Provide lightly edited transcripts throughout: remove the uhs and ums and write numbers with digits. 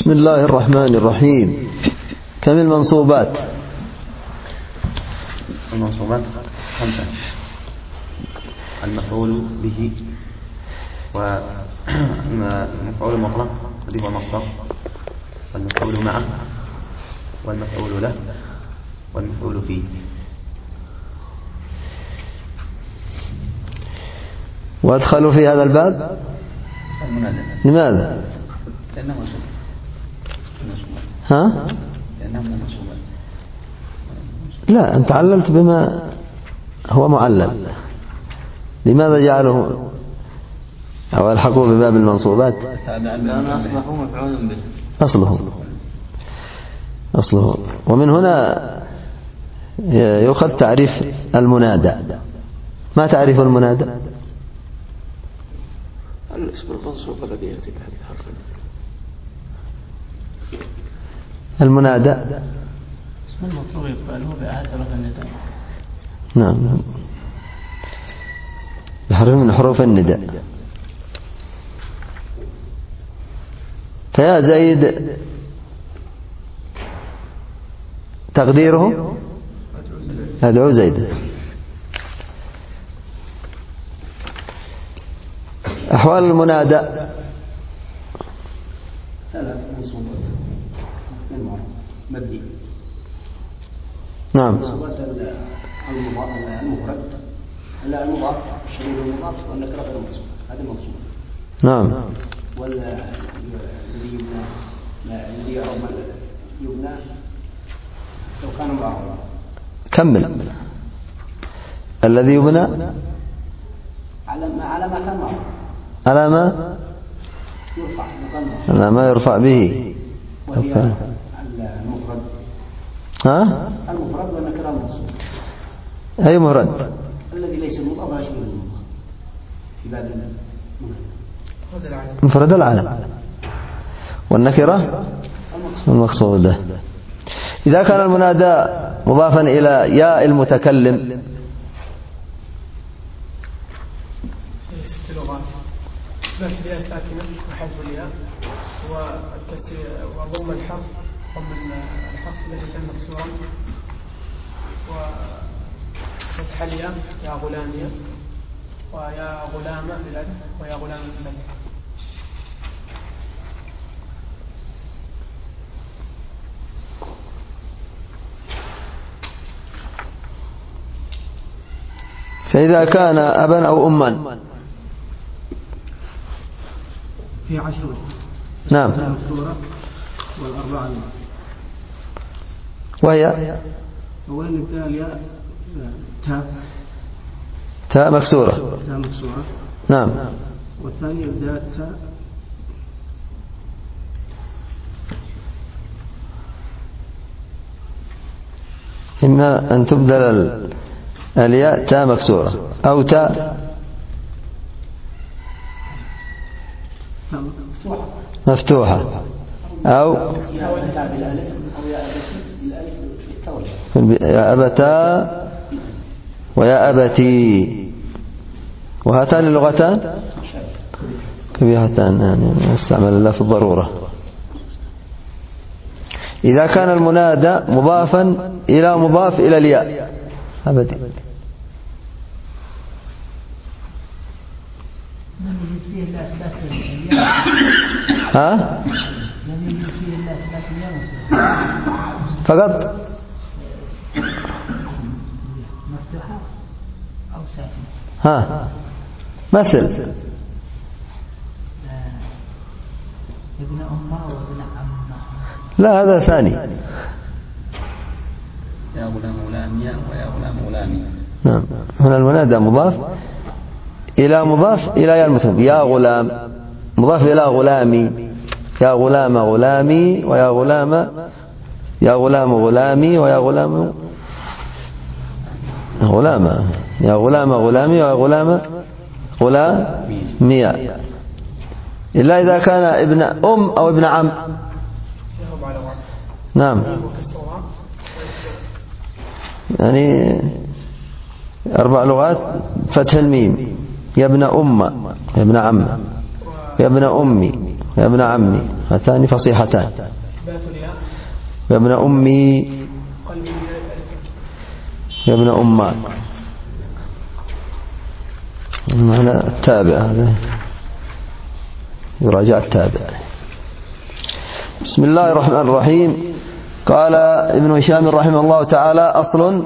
بسم الله الرحمن الرحيم. كم المنصوبات؟ المنصوبات 5: المفعول به، والمفعول المطلق الذي هو المصدر، والمفعول معه، والمفعول له، والمفعول فيه. وأدخلوا في هذا الباب المنادى. لماذا؟ لأنه منصوب. ها؟ لأنه منصوب. لا، أنت عللت بما هو معلل. لماذا جعله أو ألحقوا بباب المنصوبات؟ لأن أصبحوا مفعول به. أصله. ومن هنا يؤخذ تعريف المنادى. ما تعريف المنادى؟ الاسم المنصوب الذي يأتي بعد حرف المنادى اسم المطلوب يقبله بأحد حروف النداء. نعم، بحرف من حروف النداء. فيا زيد تقديره أدعو زيد. أحوال المنادى 3 منصوبات: مبني، نعم، منصوبات المفرد، المضاف، الشبيه المضاف، والنكرة غير منصوبة، هذا منصوب. نعم. والذي يبنى لو كان معرضا. كمل. الذي يبنى على ما كان معرض، على ما يرفع مقدم، على ما يرفع به. وهي المفرد. ها؟ المفرد والنكرة المنصوب. أي مفرد؟ الذي ليس مضاف ولا شيء مضاف في باب مفرد العلم، والنكرة المقصودة. إذا كان المنادى مضافا إلى ياء المتكلم 6 لغات: بث الياء ساكنة وحذف الياء وضم الحرف، الذي كان مكسورا، وفتح الياء يا غلامية، ويا غلامة بالألف، ويا غلامة بالفتح. فإذا كان أبا أو أما في 10. نعم. السورة والأربعة. وهي أولا نبدأ الياء تاء مكسورة. تاء مكسورة. نعم. والثانية يبدأ تاء إما أن تبدل الياء تاء مكسورة أو تاء مفتوحة أو يا أبتا ويا أبتي، وهاتان اللغتان كبيرتان، يعني استعمل الله في الضرورة. إذا كان المنادى مضافا إلى مضاف إلى الياء أبدي. ها؟ فقط مفتوحة أو ساكنة. ها؟ مثل ابن أمه وابن عمه. لا، هذا ثاني. يا غلام غلامية ويا غلام غلامي. نعم، هنا المنادى مضاف إلى يا المتكلم. يا غلام مضاف إلى غلامي، يا غلام غلامي، ويا غلام يا غلام غلامي، ويا غلام غلامة، يا غلام غلامي، ويا غلام غلامي، إلا إذا كان ابن أم أو ابن عم. نعم، يعني 4 لغات: فتح الميم، يا ابن أم، يا ابن عم، يا ابن أمي، يا ابن عمي، هاتان فصيحتان. إثبات الياء. يا ابن أمي، قلب الياء. يا ابن أمان. هنا التابع، هذا يراجع التابع. بسم الله الرحمن الرحيم. قال ابن هشام رحمه الله تعالى: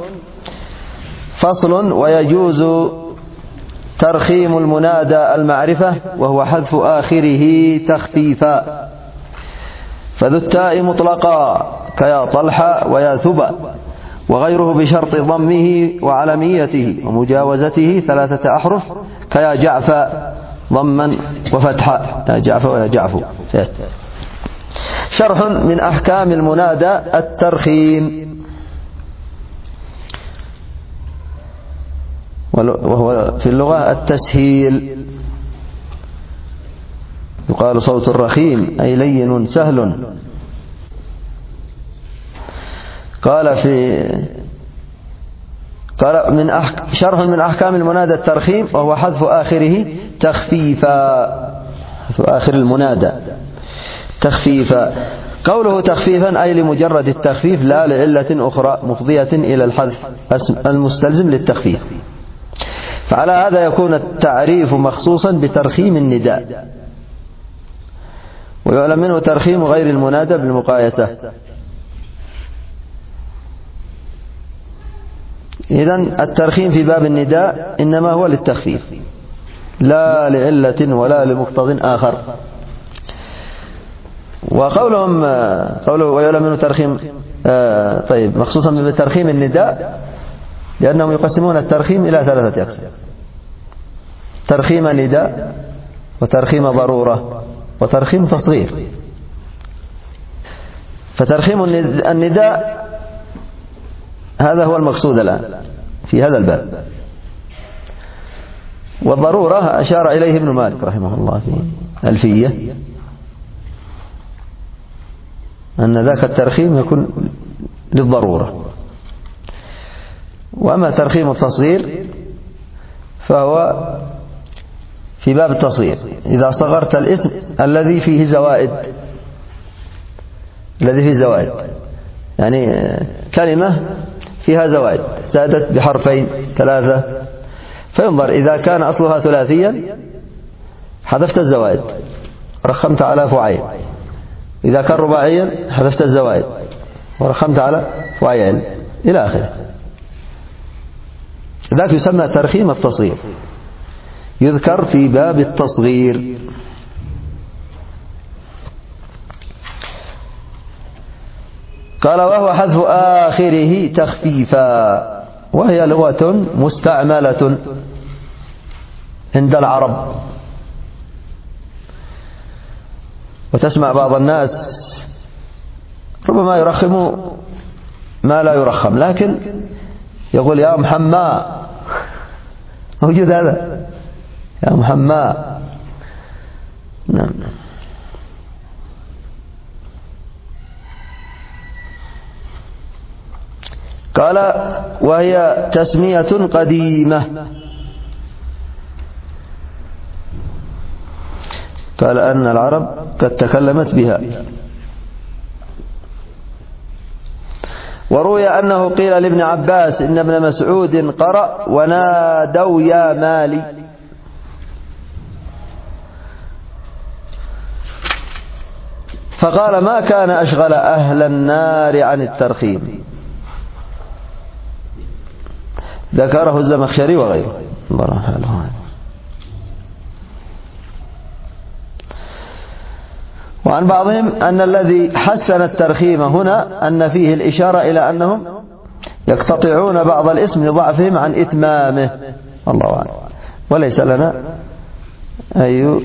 فصل: ويجوز ترخيم المنادى المعرفة وهو حذف آخره تخفيفا، فذو التاء مطلقا كيا طلحة ويا ثبا، وغيره بشرط ضمه وعلميته ومجاوزته 3 أحرف كيا جعفى ضما وفتحا، يا جعفى ويا جعفو. شرح من أحكام المنادى الترخيم، وهو في اللغة التسهيل، يقال صوت الرخيم أي لين سهل. قال شرح من أحكام المنادى الترخيم وهو حذف آخره تخفيفا، حذف آخر المنادى تخفيفا. قوله تخفيفا أي لمجرد التخفيف لا لعلة أخرى مفضية إلى الحذف المستلزم للتخفيف. فعلى هذا يكون التعريف مخصوصا بترخيم النداء، ويعلم منه ترخيم غير المنادى بالمقايسة. إذن الترخيم في باب النداء إنما هو للتخفيف لا لعلة ولا لمقتضى آخر. قوله ويعلم منه ترخيم طيب مخصوصا بترخيم النداء، لأنهم يقسمون الترخيم إلى 3 أقسام: ترخيم نداء، وترخيم ضرورة، وترخيم تصغير. فترخيم النداء هذا هو المقصود الآن في هذا الباب. والضرورة أشار إليه ابن مالك رحمه الله في ألفية، أن ذاك الترخيم يكون للضرورة. وأما ترخيم التصغير فهو في باب التصغير، إذا صغرت الاسم الذي فيه زوائد، يعني كلمة فيها زوائد زادت بحرفين 3، فينظر إذا كان أصلها ثلاثيا حذفت الزوائد ورخمت على فعيل، إذا كان رباعيا حذفت الزوائد ورخمت على فعيل إلى آخره. ذاك يسمى ترخيم التصغير، يذكر في باب التصغير. قال: وهو حذف آخره تخفيفا، وهي لغة مستعملة عند العرب، وتسمع بعض الناس ربما يرخم ما لا يرخم، لكن يقول يا محمد، موجود هذا، يا محمد. نعم. قال: وهي تسمية قديمة. قال أن العرب قد تكلمت بها. وروي أنه قيل لابن عباس إن ابن مسعود قرأ ونادوا يا مالي، فقال ما كان أشغل أهل النار عن الترخيم. ذكره الزمخشري وغيره. الله حاله. وعن بعضهم أن الذي حسن الترخيم هنا أن فيه الإشارة إلى أنهم يقتطعون بعض الاسم لضعفهم عن إتمامه، الله أعلم. وليس لنا أي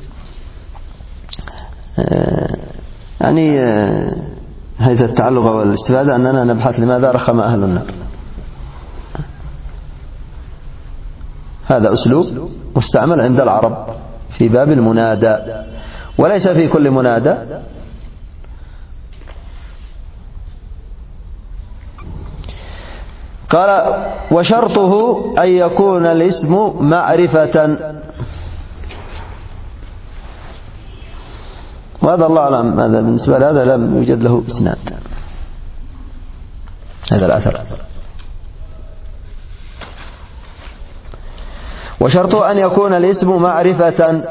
يعني حيث التعلق والاستفادة أننا نبحث لماذا رخم أهل النار. هذا أسلوب مستعمل عند العرب في باب المنادى، وليس في كل منادى. قال: وشرطه أن يكون الاسم معرفة، وهذا الله أعلم، هذا بالنسبة لهذا لم يوجد له إسناد هذا الأثر. وشرط أن يكون الاسم معرفة.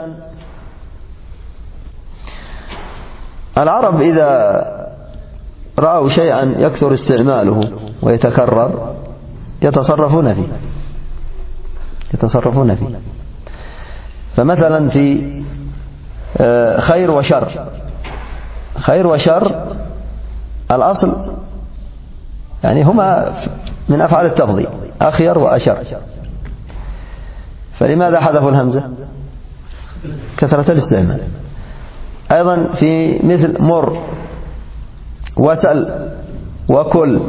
العرب إذا رأوا شيئا يكثر استعماله ويتكرر يتصرفون فيه. فمثلا في خير وشر الأصل يعني هما من أفعال التفضيل، أخير وأشر، فلماذا حذفوا الهمزة؟ كثرة الاستعمال. أيضا في مثل مر وسأل وكل،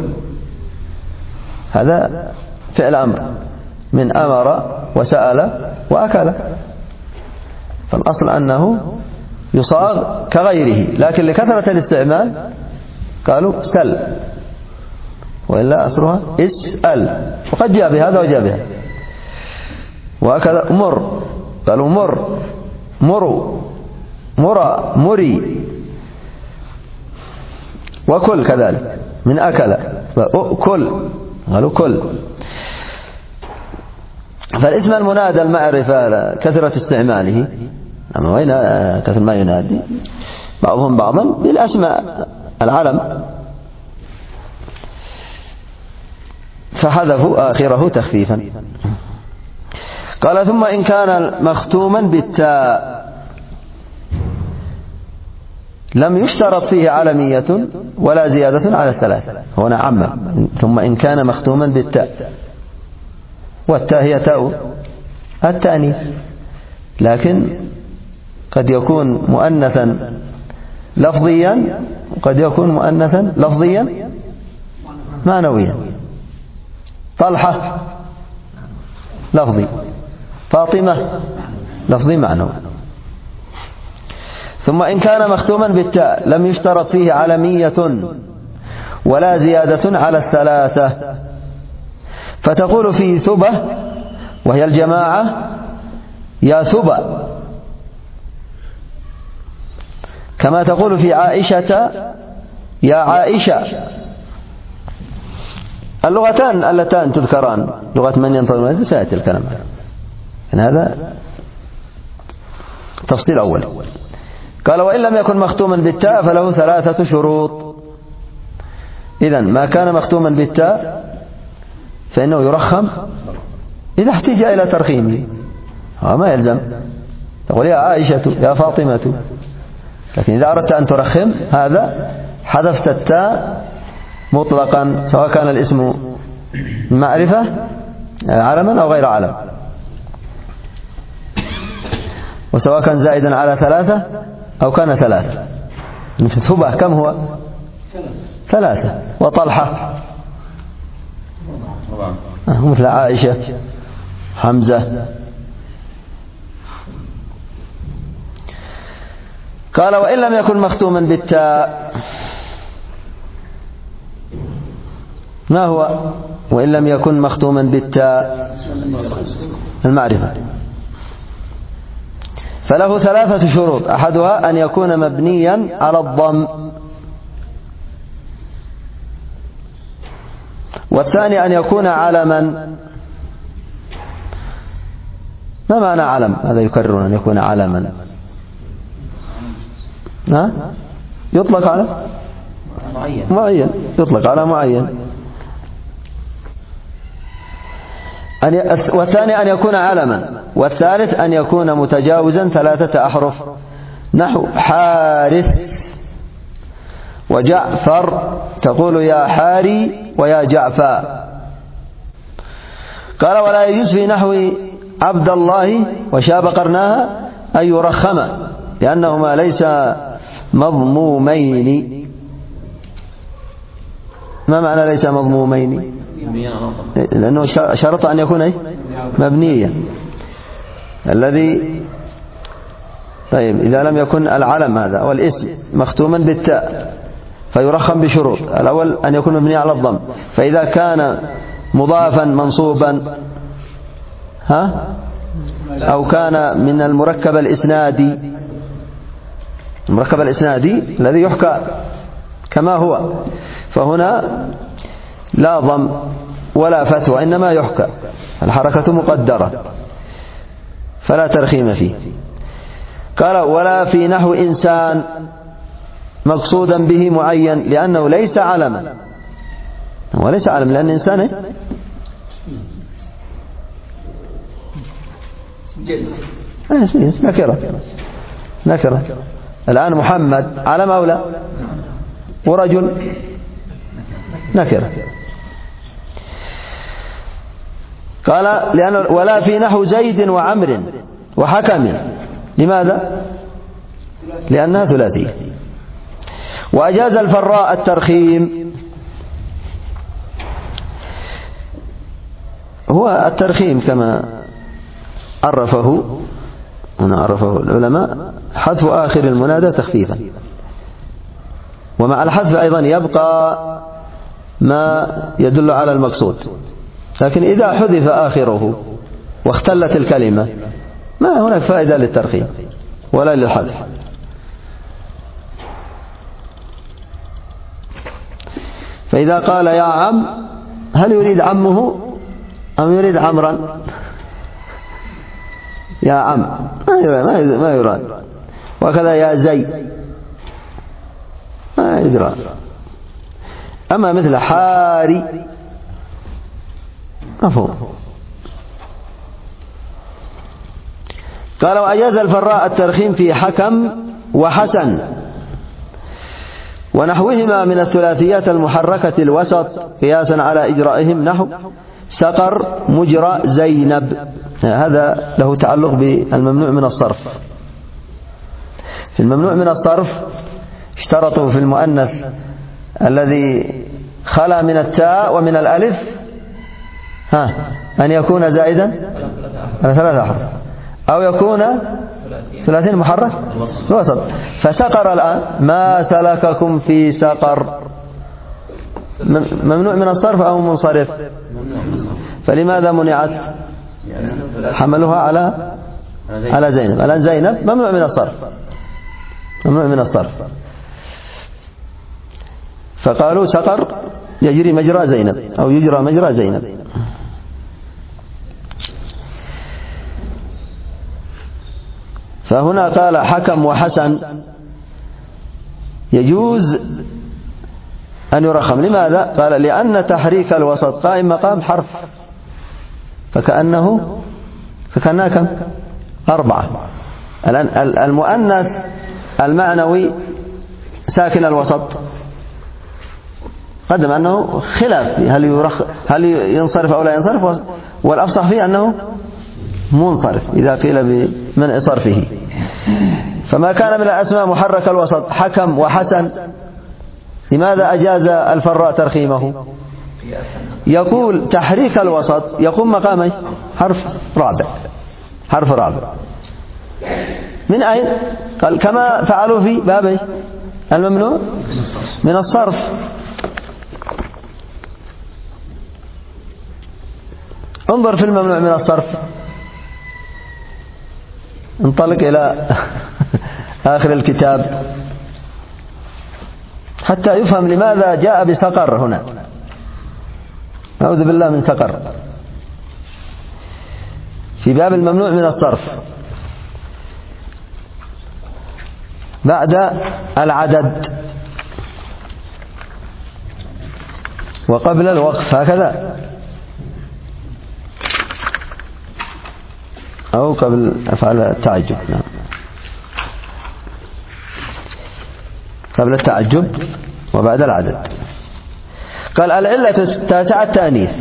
هذا فعل أمر من أمر وسأل وأكل، فالأصل أنه يصاغ كغيره، لكن لكثرة الاستعمال قالوا سل، وإلا أصلها اسأل، وقد جاء بهذا وجاء بهذا. وهكذا مر قالوا مروا مرى مري، وكل كذلك من أكل، كل قالوا كل. فالاسم المنادى المعرفة كثرة استعماله، أما وين كثر ما ينادي بعضهم بعضا بالأسماء العلم، فحذفوا آخره تخفيفا. قال ثم إن كان مختوما بالتاء لم يشترط فيه علمية ولا زيادة على الثلاثة. هنا عم ثم إن كان مختوما بالتاء، والتاء هي تاء التأنيث، لكن قد يكون مؤنثا لفظيا وقد يكون مؤنثا لفظيا معنويا. طلحة لفظي، فاطمة لفظي معنوي. ثم إن كان مختوما بالتاء لم يشترط فيه علمية ولا زيادة على الثلاثة، فتقول في ثبة وهي الجماعة يا ثبة، كما تقول في عائشة يا عائشة. اللغتان اللتان تذكران لغة من ينطقون سيأتي الكلام، يعني هذا تفصيل أول. قال وإن لم يكن مختوما بالتاء فله ثلاثة شروط. إذن ما كان مختوما بالتاء فإنه يرخم إذا احتاج إلى ترخيمه، ما يلزم تقول يا عائشة يا فاطمة، لكن إذا أردت أن ترخم هذا حذفت التاء مطلقا، سواء كان الاسم معرفة علما أو غير علم، وسواء كان زائدا على ثلاثة أو كان ثلاثة. ثبة كم هو؟ ثلاثة. وطلحة مثل عائشة حمزة. قال وإن لم يكن مختوما بالتاء، ما هو وإن لم يكن مختوما بالتاء؟ المعرفة. فله ثلاثة شروط، أحدها أن يكون مبنيا على الضم، والثاني أن يكون علما. ما معنى علم؟ هذا يكررون أن يكون علما، يطلق على معين، يطلق على معين. والثاني أن يكون علما، والثالث أن يكون متجاوزا ثلاثة أحرف، نحو حارث وجعفر، تقول يا حاري ويا جعفر. قال ولا يجوز في نحو عبد الله وشاب قرناها أن يرخم، لأنهما ليس مضمومين. ما معنى ليس مضمومين؟ لأنه شرط أن يكون مبنيا. الذي طيب إذا لم يكن العلم هذا والاسم مختوما بالتاء فيرخم بشروط. الأول أن يكون مبني على الضم، فإذا كان مضافا منصوبا أو كان من المركب الإسنادي المركب الإسنادي الذي يحكى كما هو، فهنا لا ضم ولا فتح وإنما يحكى، الحركة مقدرة فلا ترخيم فيه. قال ولا في نحو إنسان مقصودا به معين لأنه ليس علما، وليس علم لأن إنسان نكرة. الآن محمد علم أو لا؟ ورجل نكرة. قال لأن ولا في نحو زيد وعمر وحكم، لماذا؟ لأنها ثلاثية. وأجاز الفراء الترخيم، هو الترخيم كما عرفه العلماء حذف آخر المنادى تخفيفا، ومع الحذف أيضا يبقى ما يدل على المقصود، لكن إذا حذف آخره واختلت الكلمة ما هناك فائدة للترخيم ولا للحذف. فإذا قال يا عم هل يريد عمه أم يريد عمرا؟ يا عم ما يراد. وكذا يا زي ما يدرى. أما مثل حاري مفهوم. قال وأجاز الفراء الترخيم في حكم وحسن ونحوهما من الثلاثيات المحركة الوسط قياسا على إجرائهم، نحو سقر مجرى زينب، هذا له تعلق بالممنوع من الصرف. في الممنوع من الصرف اشترطوا في المؤنث الذي خلا من التاء ومن الألف أن يكون زائدا على 3 أحرف أو يكون ثلاثين محرك الوسط. فسقر الآن ما سلككم في سقر، ممنوع من الصرف أو منصرف؟ فلماذا منعت؟ حملوها على زينب. الآن زينب ممنوع من الصرف، ممنوع من الصرف، فقالوا سقر يجري مجرى زينب أو يجرى مجرى زينب. فهنا قال حكم وحسن يجوز أن يرخم، لماذا؟ قال لأن تحريك الوسط قائم مقام حرف، فكأنها كم؟ 4. المؤنث المعنوي ساكن الوسط قدم أنه خلاف هل ينصرف أو لا ينصرف، والأفصح فيه أنه منصرف إذا قيل بمنع صرفه. فما كان من الأسماء محرك الوسط حكم وحسن، لماذا أجاز الفراء ترخيمه؟ يقول تحريك الوسط يقوم مقام حرف رابع. من أين؟ قال كما فعلوا في باب الممنوع من الصرف. انظر في الممنوع من الصرف، انطلق إلى آخر الكتاب حتى يفهم لماذا جاء بسقر هنا. نعوذ بالله من سقر. في باب الممنوع من الصرف بعد العدد وقبل الوقف، هكذا أو قبل أفعال التعجب، نعم قبل التعجب وبعد العدد. قال العلة التاسعة التأنيث،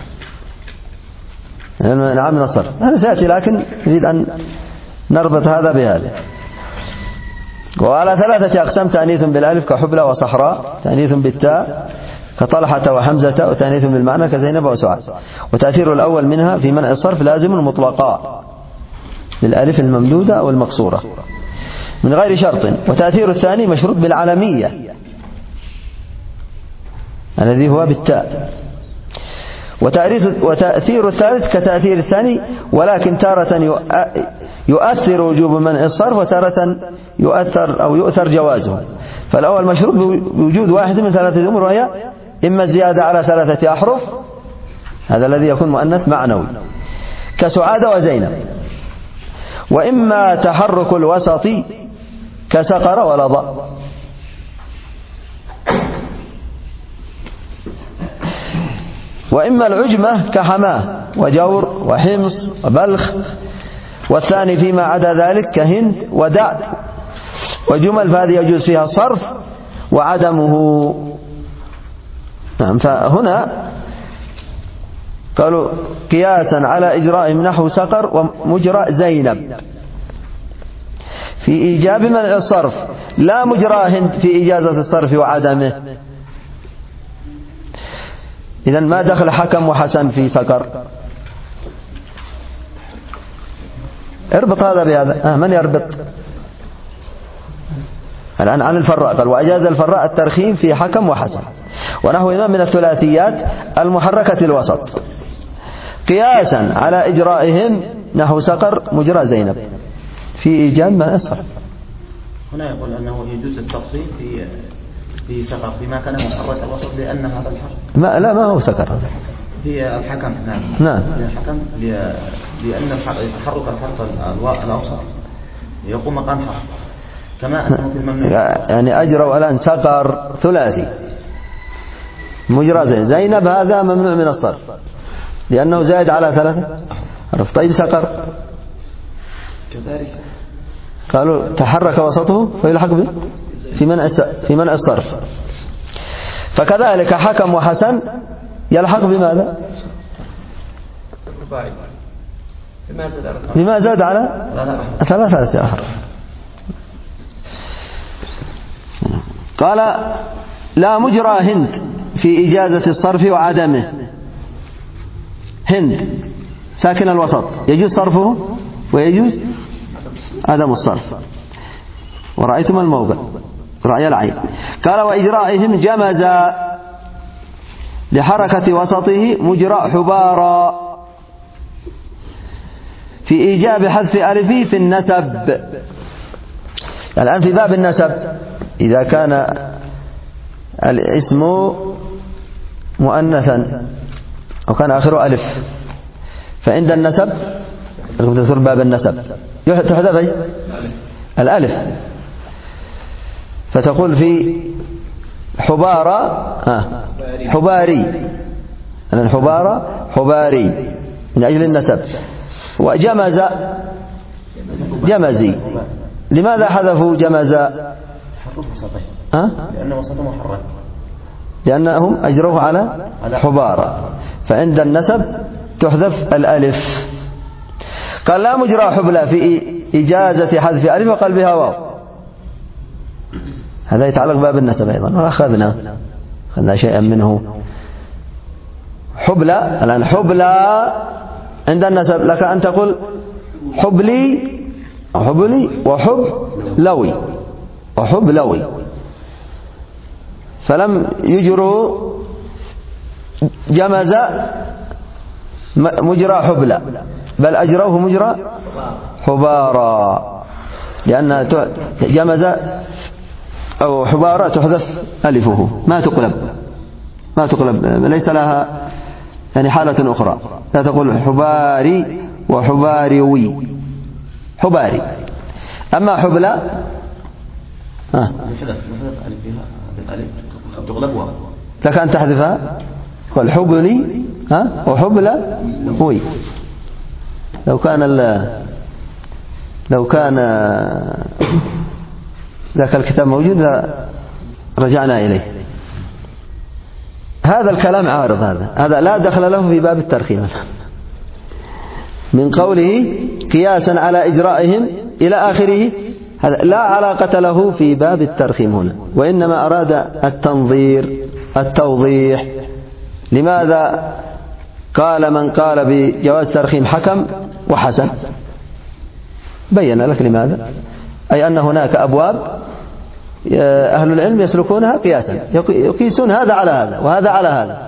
نعم من الصرف، هذا سيأتي لكن نريد أن نربط هذا بهذا. وعلى 3 أقسام: تأنيث بالألف كحبلى وصحراء، تأنيث بالتاء كطلحة وحمزة، وتأنيث بالمعنى كزينب وسعاد. وتأثير الأول منها في منع الصرف لازم مطلقا بالألف الممدودة أو المقصورة من غير شرط. وتأثير الثاني مشروط بالعلمية الذي هو بالتاء. وتأثير الثالث كتأثير الثاني، ولكن تارة يؤثر وجوب منع الصرف، وتارة يؤثر أو يؤثر جوازه. فالأول مشروط بوجود واحد من ثلاثة أمور، وهي إما الزيادة على 3 أحرف، هذا الذي يكون مؤنث معنوي كسعاد وزينب، وإما تحرك الوسط كسقر ولظى. وإما العجمة كحماه وجور وحمص وبلخ، والثاني فيما عدا ذلك كهند ودعد وجمل، فهذه يجوز فيها الصرف وعدمه. نعم. فهنا قالوا قياسا على إجرائهم نحو سقر ومجرى زينب في إيجاب منع الصرف، لا مجرى هند في إجازة الصرف وعدمه. إذن ما دخل حكم وحسن في سقر؟ اربط هذا بهذا. من يربط؟ الآن عن الفراء قال وأجاز الفراء الترخيم في حكم وحسن ونحوهما من الثلاثيات المحركة الوسط، قياسا على إجرائهم نحو سقر مجرى زينب في إيجاب ما أصح. هنا يقول أنه يجوز التفصيل في سقر بما كان محرك الوسط، لأن هذا الحرف ما هو سقر في الحكم. نعم. الحكم لأن تحرك الحرف الأوسط يقوم مقام حرف، كما أنه في الممنوع. يعني أجروا الآن سقر ثلاثي مجرى زينب، هذا ممنوع من الصرف لأنه زائد على 3 حرف. طيب سقر كذلك قالوا تحرك وسطه فيلحق به في منع الصرف. فكذلك حكم وحسن يلحق بماذا؟ بما زاد على 3 أحرف. قال لا مجرى هند في إجازة الصرف وعدمه. هند ساكن الوسط يجوز صرفه ويجوز عدم الصرف، ورأيتم الموضع رأي العين. قال وإجرائهم جمز لحركة وسطه مجرى حبارا في إيجاب حذف ألفه في النسب. الآن في باب النسب إذا كان الاسم مؤنثا أو كان آخره ألف، فعند النسب تذكر باب النسب تحذف الألف، فتقول في حبارة حباري، الحبارة حباري من أجل النسب. وجمز جمزي، لماذا حذفوا جمز؟ لأنه وسطه محرك، لأنهم أجروه على حبارة، فعند النسب تحذف الألف. قال لا مجرى حبلى في إجازة حذف ألف وقال بها واو، هذا يتعلق باب النسب أيضا، وأخذنا شيئا منه. حبلى الآن حبلى عند النسب لك أن تقول حبلي أو حبلي وحب لوي وحب لوي، فلم يجروا جمز مجرى حبلى بل أجروه مجرى حبارا، لأن جمز أو حبارة تحذف ألفه ما تقلب ليس لها يعني حالة أخرى، لا تقول حباري وحباريوي حباري. أما حبلى لك أن تحذفها قال حبلي وحبلى وي. لو كان ذاك الكتاب موجود رجعنا إليه. هذا الكلام عارض، هذا لا دخل له في باب الترخيم من قوله قياسا على إجرائهم إلى آخره، هذا لا علاقة له في باب الترخيم هنا، وإنما أراد التوضيح. لماذا قال من قال بجواز ترخيم حكم وحسن؟ بين لك لماذا، أي أن هناك أبواب أهل العلم يسلكونها قياسا، يقيسون هذا على هذا وهذا على هذا،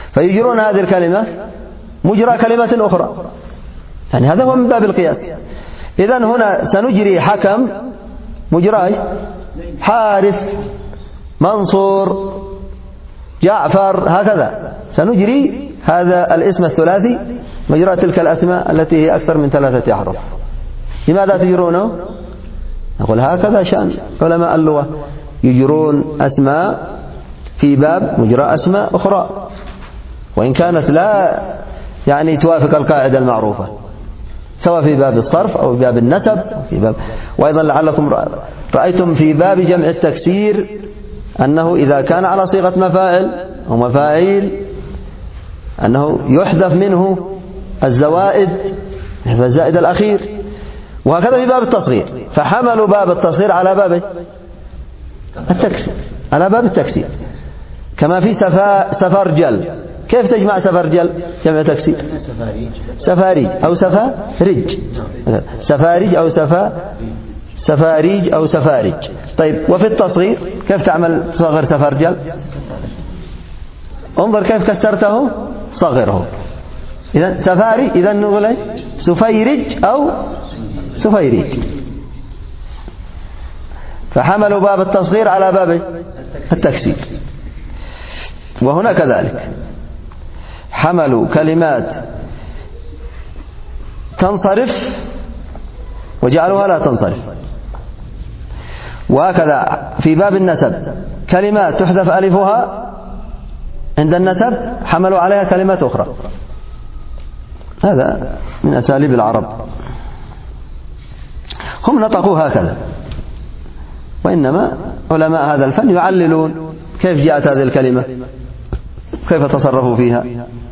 فيجرون هذه الكلمة مجرى كلمة أخرى، يعني هذا هو من باب القياس. إذن هنا سنجري حكم مجراي حارث منصور جعفر، هكذا سنجري هذا الاسم الثلاثي مجرى تلك الأسماء التي هي أكثر من 3 أحرف. لماذا تجرونه؟ نقول هكذا شأن علماء اللغة، يجرون أسماء في باب مجرى أسماء أخرى، وإن كانت لا يعني توافق القاعدة المعروفة، سواء في باب الصرف أو في باب النسب أو في باب. وأيضا لعلكم رأيتم في باب جمع التكسير أنه إذا كان على صيغة مفاعل أو مفاعيل أنه يحذف منه الزوائد، يحذف الزائد الأخير. وهكذا في باب التصغير، فحملوا باب التصغير على باب التكسير، على باب التكسير. كما في سفرجل، كيف تجمع سفرجل جمع تكسير؟ سفاريج أو سفارج، سفارج أو سفاريج أو سفارج. طيب وفي التصغير كيف تعمل تصغر سفرجل؟ انظر كيف كسرته، صغره. إذن سفاري، إذن نقول سفيرج أو سفيريج. فحملوا باب التصغير على باب التكسير. وهنا كذلك حملوا كلمات تنصرف وجعلوها لا تنصرف. وهكذا في باب النسب كلمات تحذف ألفها عند النسب حملوا عليها كلمات أخرى. هذا من أساليب العرب، هم نطقوا هكذا. وإنما علماء هذا الفن يعللون كيف جاءت هذه الكلمة، كيف تصرفوا فيها.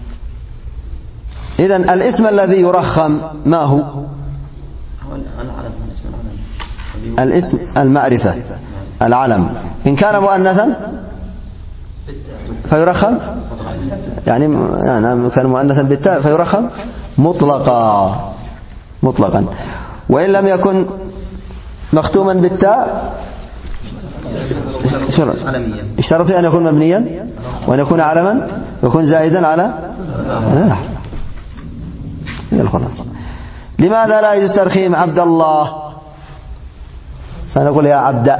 إذن الاسم الذي يرخم ما هو؟ الاسم المعرفة العلم. إن كان مؤنثا فيرخم، يعني كان مؤنثا بالتاء فيرخم مطلقا. وإن لم يكن مختوما بالتاء اشترط أن يكون مبنيا وأن يكون علما ويكون زائدا على الخلاصة. لماذا لا يجوز ترخيم عبد الله؟ سنقول يا عبد،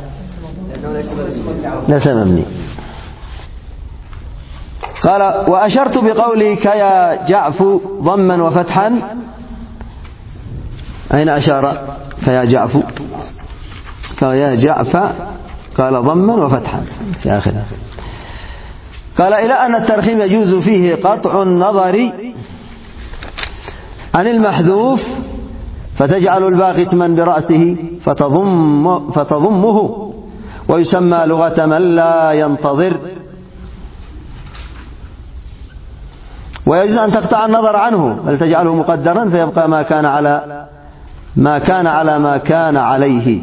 ليس مبني. قال وأشرت بقولي كيا جعف ضما وفتحا. أين أشار؟ كيا جعف، كيا جعف، قال ضما وفتحا في آخره. قال إلى أن الترخيم يجوز فيه قطع النظر عن المحذوف فتجعل الباقي اسما برأسه فتضمه، ويسمى لغة من لا ينتظر. ويجوز أن تقطع النظر عنه بل تجعله مقدرا فيبقى ما كان على ما كان عليه،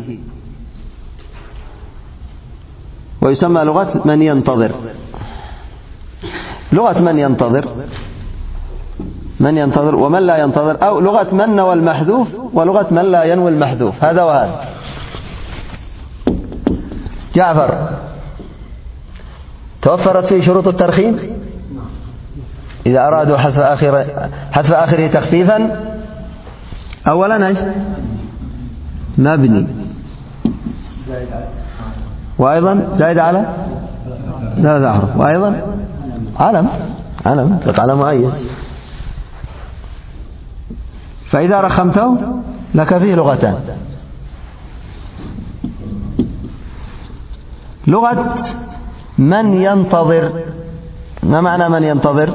ويسمى لغة من ينتظر. لغة من ينتظر ومن لا ينتظر، أو لغة من نوى المحذوف ولغة من لا ينوي المحذوف، هذا وهذا. جعفر توفرت فيه شروط الترخيم إذا أرادوا حذف آخره تخفيفا. أولا مبني، وأيضا زائد على لا أحرف، وأيضا علم على معين. فإذا رخمته لك فيه لغتان: لغة من ينتظر. ما معنى من ينتظر؟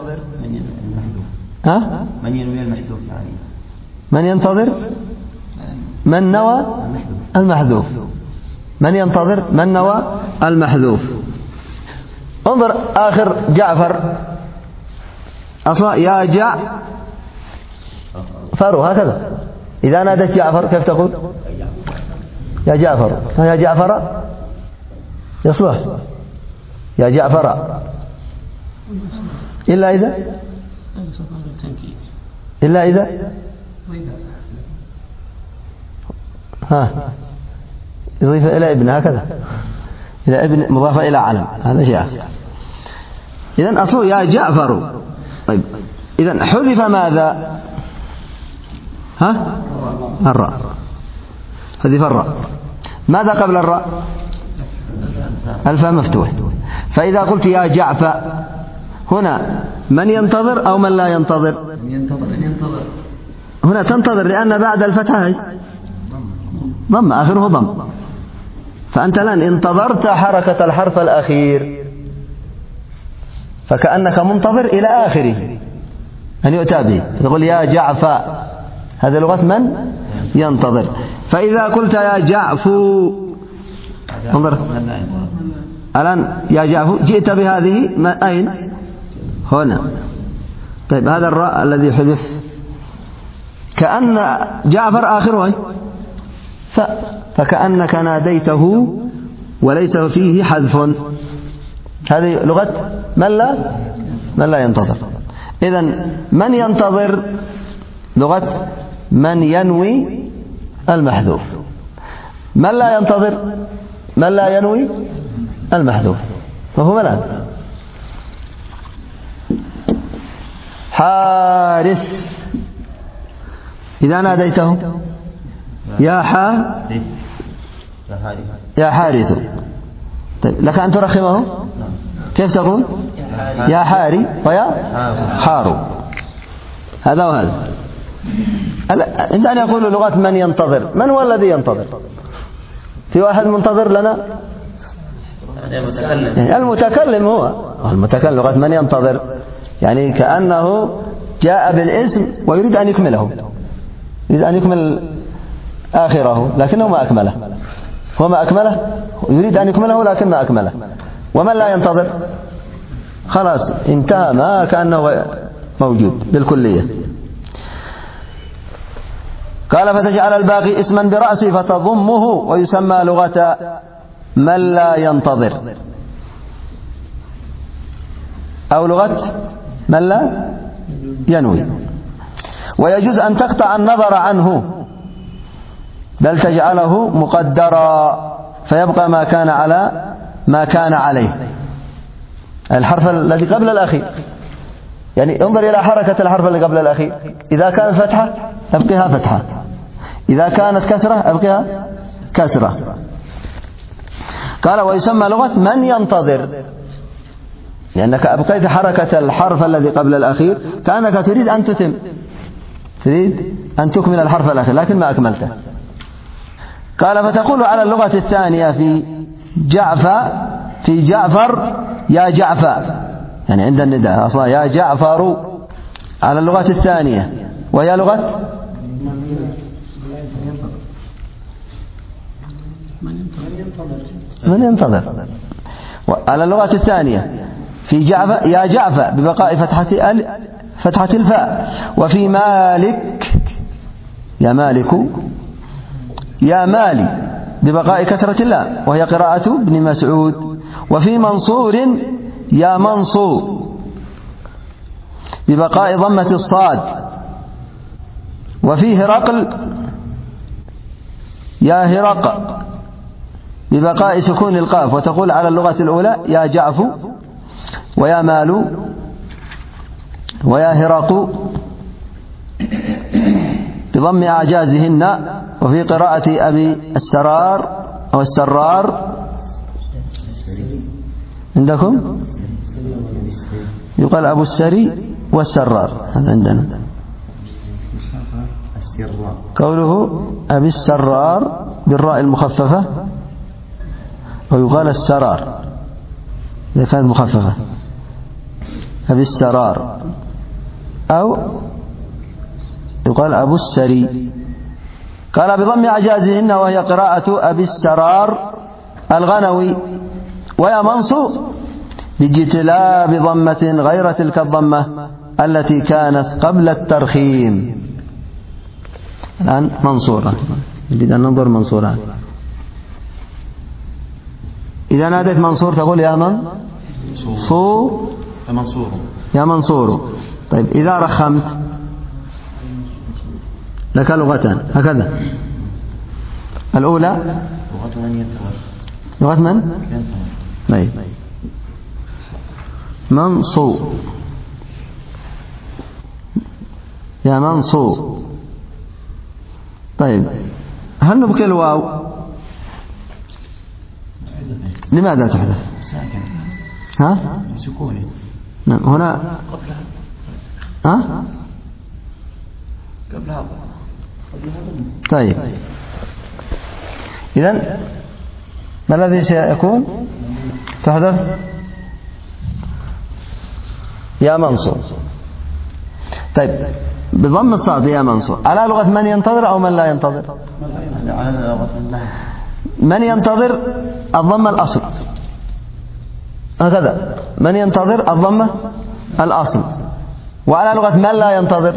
من ينوي المحذوف، يعني من ينتظر من نوى المحذوف. من ينتظر من نوى المحذوف. انظر آخر جعفر، أصلا يا جعفر هكذا. إذا نادت جعفر كيف تقول؟ يا جعفر. يا جعفر يصلح يا جعفر، إلا إذا يضيف إلى ابن، هكذا إلى ابن مضافة إلى علم، هذا جاء. إذن أصله يا جعفر. طيب إذن حذف ماذا؟ الراء، هذه فالراء. ماذا قبل الراء؟ الفاء مفتوح. فإذا قلت يا جعفر هنا من ينتظر أو من لا ينتظر؟ هنا تنتظر لأن بعد الفتحة ضم، آخره ضم، فأنت الآن انتظرت حركة الحرف الأخير، فكأنك منتظر إلى آخره أن يؤتى به، تقول يا جعفر، هذا لغة من ينتظر. فإذا قلت يا جعفو، انظر الآن يا جعفو جئت بهذه أين؟ هنا. طيب هذا الراء الذي حذف كأن جعفر آخره فكأنك ناديته وليس فيه حذف. هذه لغة من لا ينتظر. إذن من ينتظر لغة من ينوي المحذوف. من لا ينتظر من لا ينوي المحذوف. مفهوم الآن؟ حارث إذا ناديته يا حارث، طيب لك أن ترخمه، كيف تقول؟ يا حاري ويا حارو، هذا وهذا. عند أن يقول لغة من ينتظر، من هو الذي ينتظر؟ في واحد منتظر لنا؟ المتكلم هو المتكلم. لغة من ينتظر يعني كأنه جاء بالاسم ويريد أن يكمله، يريد أن يكمل آخره لكنه ما أكمله. هو ما أكمله، يريد أن يكمله لكن ما أكمله. ومن لا ينتظر خلاص انتهى، ما كأنه موجود بالكلية. قال فتجعل الباقي اسما برأسه فتضمه ويسمى لغة من لا ينتظر أو لغة من لا ينوي. ويجوز أن تقطع النظر عنه بل تجعله مقدرا فيبقى ما كان عليه الحرف الذي قبل الأخير. يعني انظر إلى حركة الحرف الذي قبل الأخير، إذا كانت فتحة أبقيها فتحة، إذا كانت كسرة أبقيها كسرة. قال ويسمى لغة من ينتظر لأنك أبقيت حركة الحرف الذي قبل الأخير كأنك تريد أن تتم، تريد أن تكمل الحرف الأخير لكن ما أكملته. قال فتقول على اللغة الثانية في جعفر يا جعفر، يعني عند النداء أصلا يا جعفر على اللغة الثانية، وهي لغة من ينتظر. على اللغة الثانية في جعفر يا جعفر ببقاء فتحة الفاء، وفي مالك يا مالك يا مالي ببقاء كسرة اللام وهي قراءة ابن مسعود، وفي منصور يا منصور ببقاء ضمة الصاد، وفي هرقل يا هرق ببقاء سكون القاف، وتقول على اللغة الأولى يا جعف ويا مال ويا هرق بضم أعجازهن. وفي قراءة أبي السرار أو السرار عندكم يقال أبو السري والسرار، هذا عندنا قوله أبي السرار بالراء المخففة، ويقال السرار إذا كانت مخففة أبي السرار، أو يقال أبو السري. قال بضم أعجازهن وهي قراءة أبي السرار الغنوي، ويا منصور باجتلاب ضمة غير تلك الضمة التي كانت قبل الترخيم. الآن منصورة، نريد أن ننظر منصورة. إذا ناديت منصور تقول يا منصور يا منصور. طيب إذا رخمت لك لغتان هكذا، الأولى لغة من؟ طيب منصور يا منصور طيب هل نبقي الواو؟ لماذا تحذف؟ ساكن. ها؟ سكوني. نعم هنا قبلها. طيب إذن ما الذي سيكون؟ تحذف يا منصور. طيب بضم الصاد يا منصور على لغة من ينتظر أو من لا ينتظر؟ من ينتظر الضم الأصل هكذا، من ينتظر الضمة الأصل. وعلى لغة من لا ينتظر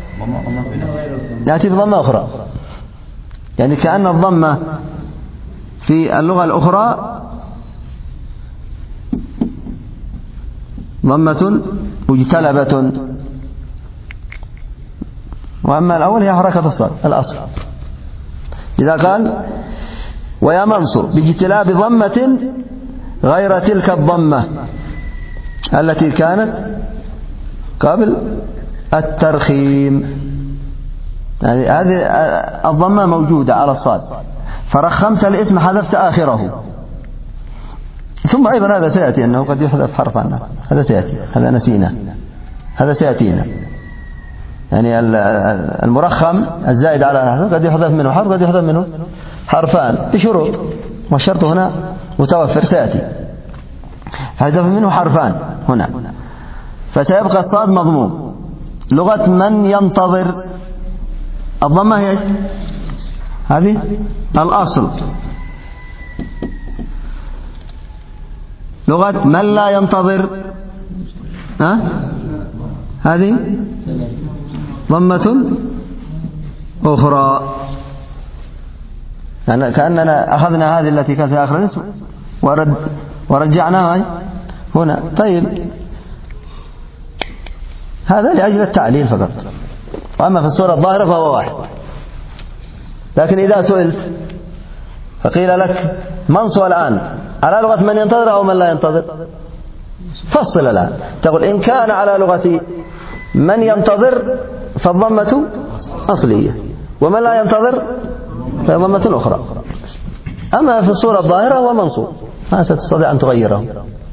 يأتي بضمة أخرى، يعني كأن الضمة في اللغة الأخرى ضمة مجتلبة، وأما الأول هي حركة الصاد الأصل. إذا قال ويا منصور باجتلاب ضمة غير تلك الضمة التي كانت قبل الترخيم، يعني هذه الضمة موجودة على الصاد فرخمت الاسم حذفت آخره. ثم أيضا هذا سيأتي أنه قد يحذف حرف عنه، هذا سيأتي، هذا نسينا، هذا سيأتينا. يعني المرخم الزائد على الحرف قد يحذف منه حرف قد يحذف منه حرفان بشروط، والشرط هنا متوفر سيأتي. حذف منه حرفان هنا، فسيبقى الصاد مضموم. لغة من ينتظر الضمة هي هذه الأصل. لغة من لا ينتظر هذه ضمة أخرى، يعني كأننا أخذنا هذه التي كانت في آخر الاسم ورجعناها هنا. طيب هذا لأجل التعليل فقط، وأما في الصورة الظاهرة فهو واحد. لكن إذا سئلت فقيل لك منصوب الآن على لغة من ينتظر أو من لا ينتظر، فصل الآن تقول إن كان على لغة من ينتظر فالضمة أصلية، ومن لا ينتظر فضمة أخرى. أما في الصورة الظاهرة هو منصوب، ما ستستطيع أن تغيره.